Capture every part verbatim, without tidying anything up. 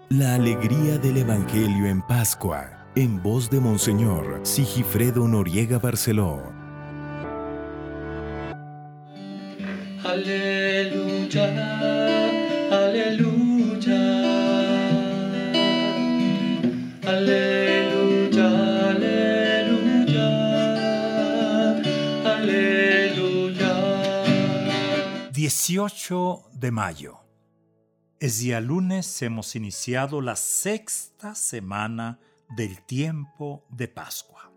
La alegría del Evangelio en Pascua, en voz de Monseñor Sigifredo Noriega Barceló. Aleluya, aleluya, aleluya, aleluya, aleluya. dieciocho de mayo. Es día lunes, hemos iniciado la sexta semana del tiempo de Pascua.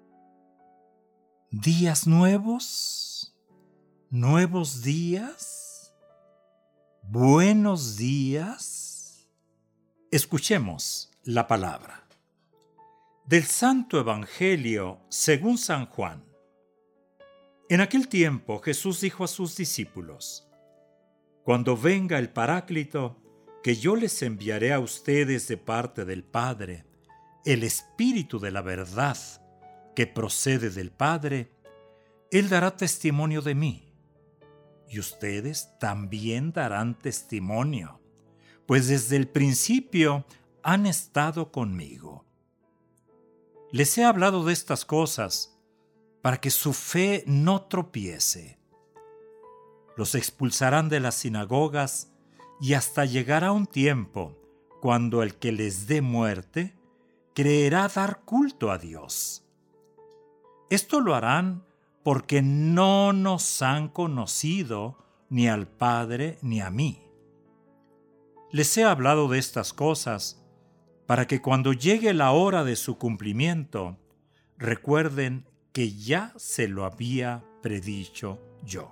¿Días nuevos? ¿Nuevos días? ¿Buenos días? Escuchemos la palabra. Del Santo Evangelio según San Juan. En aquel tiempo Jesús dijo a sus discípulos: Cuando venga el Paráclito, que yo les enviaré a ustedes de parte del Padre, el Espíritu de la verdad, que procede del Padre, Él dará testimonio de mí. Y ustedes también darán testimonio, pues desde el principio han estado conmigo. Les he hablado de estas cosas para que su fe no tropiece. Los expulsarán de las sinagogas y hasta llegará un tiempo cuando el que les dé muerte creerá dar culto a Dios. Esto lo harán porque no nos han conocido ni al Padre ni a mí. Les he hablado de estas cosas para que cuando llegue la hora de su cumplimiento, recuerden que ya se lo había predicho yo.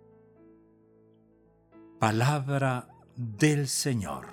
Palabra del Señor.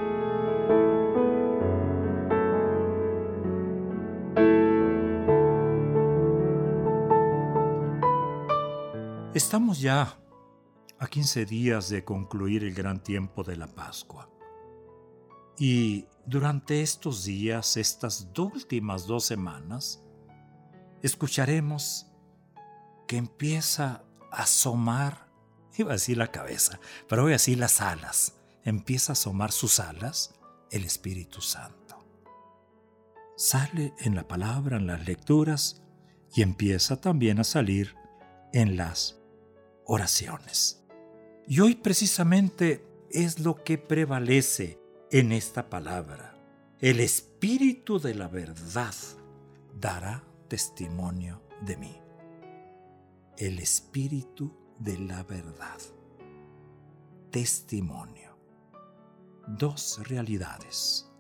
Estamos ya a quince días de concluir el gran tiempo de la Pascua. Y durante estos días, estas dos últimas dos semanas, escucharemos que empieza a asomar, iba a decir la cabeza, pero voy a decir las alas. Empieza a asomar sus alas el Espíritu Santo. Sale en la palabra, en las lecturas, y empieza también a salir en las oraciones. Y hoy precisamente es lo que prevalece en esta palabra. El Espíritu de la verdad dará testimonio de mí. El Espíritu de la verdad. Testimonio. Dos realidades.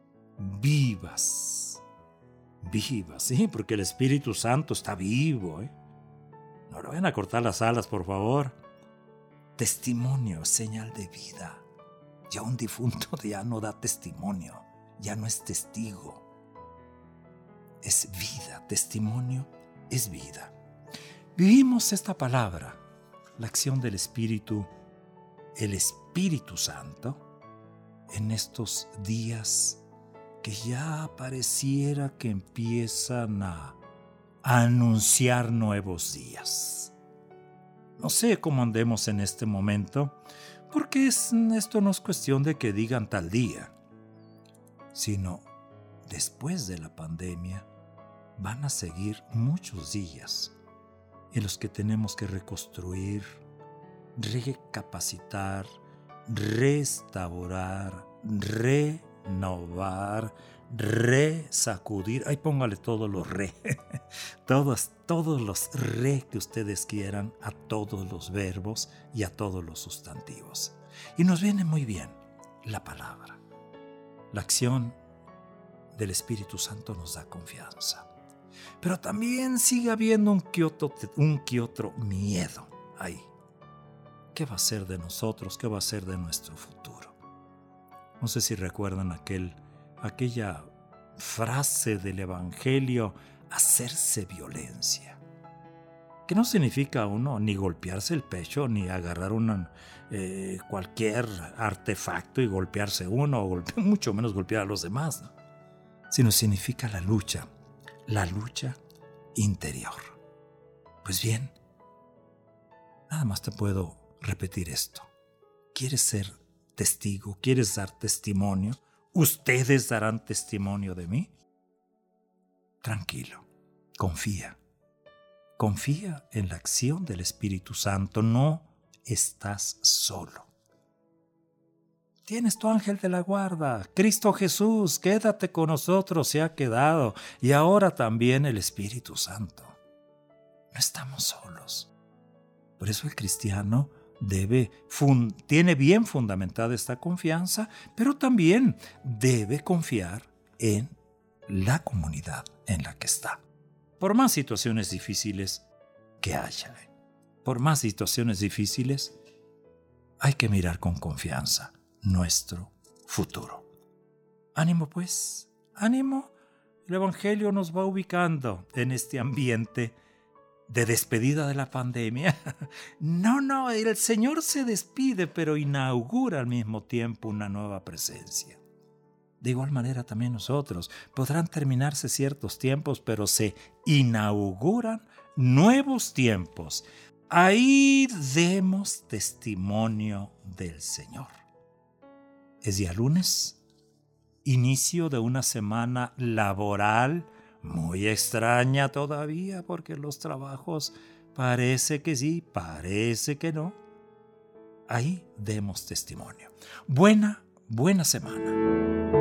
Vivas. Vivas, sí, porque el Espíritu Santo está vivo, ¿eh? No le vayan a cortar las alas, por favor. Testimonio, señal de vida. Ya un difunto ya no da testimonio, ya no es testigo. Es vida, testimonio es vida. Vivimos esta palabra, la acción del Espíritu, el Espíritu Santo, en estos días que ya pareciera que empiezan a, a anunciar nuevos días. No sé cómo andemos en este momento, porque es, esto no es cuestión de que digan tal día, sino después de la pandemia van a seguir muchos días en los que tenemos que reconstruir, recapacitar, restaurar, renovar, resacudir. Ahí póngale todos los re, todos, todos los re que ustedes quieran a todos los verbos y a todos los sustantivos. Y nos viene muy bien la palabra. La acción del Espíritu Santo nos da confianza. Pero también sigue habiendo un que otro, un que otro miedo ahí. ¿Qué va a ser de nosotros? ¿Qué va a ser de nuestro futuro? No sé si recuerdan aquel, aquella frase del Evangelio, hacerse violencia. Que no significa uno ni golpearse el pecho, ni agarrar una, eh, cualquier artefacto y golpearse uno, o golpe, mucho menos golpear a los demás, ¿no? Sino significa la lucha, la lucha interior. Pues bien, nada más te puedo repetir esto. ¿Quieres ser testigo? ¿Quieres dar testimonio? ¿Ustedes darán testimonio de mí? Tranquilo, confía. Confía en la acción del Espíritu Santo. No estás solo. Tienes tu ángel de la guarda. Cristo Jesús, quédate con nosotros, se ha quedado. Y ahora también el Espíritu Santo. No estamos solos. Por eso el cristiano debe, fun, tiene bien fundamentada esta confianza, pero también debe confiar en la comunidad en la que está. Por más situaciones difíciles que haya, por más situaciones difíciles, hay que mirar con confianza nuestro futuro. Ánimo pues, ánimo. El Evangelio nos va ubicando en este ambiente de despedida de la pandemia. No, no, el Señor se despide, pero inaugura al mismo tiempo una nueva presencia. De igual manera también nosotros. Podrán terminarse ciertos tiempos, pero se inauguran nuevos tiempos. Ahí demos testimonio del Señor. Es día lunes, inicio de una semana laboral muy extraña todavía, porque los trabajos parece que sí, parece que no. Ahí demos testimonio. Buena, buena semana.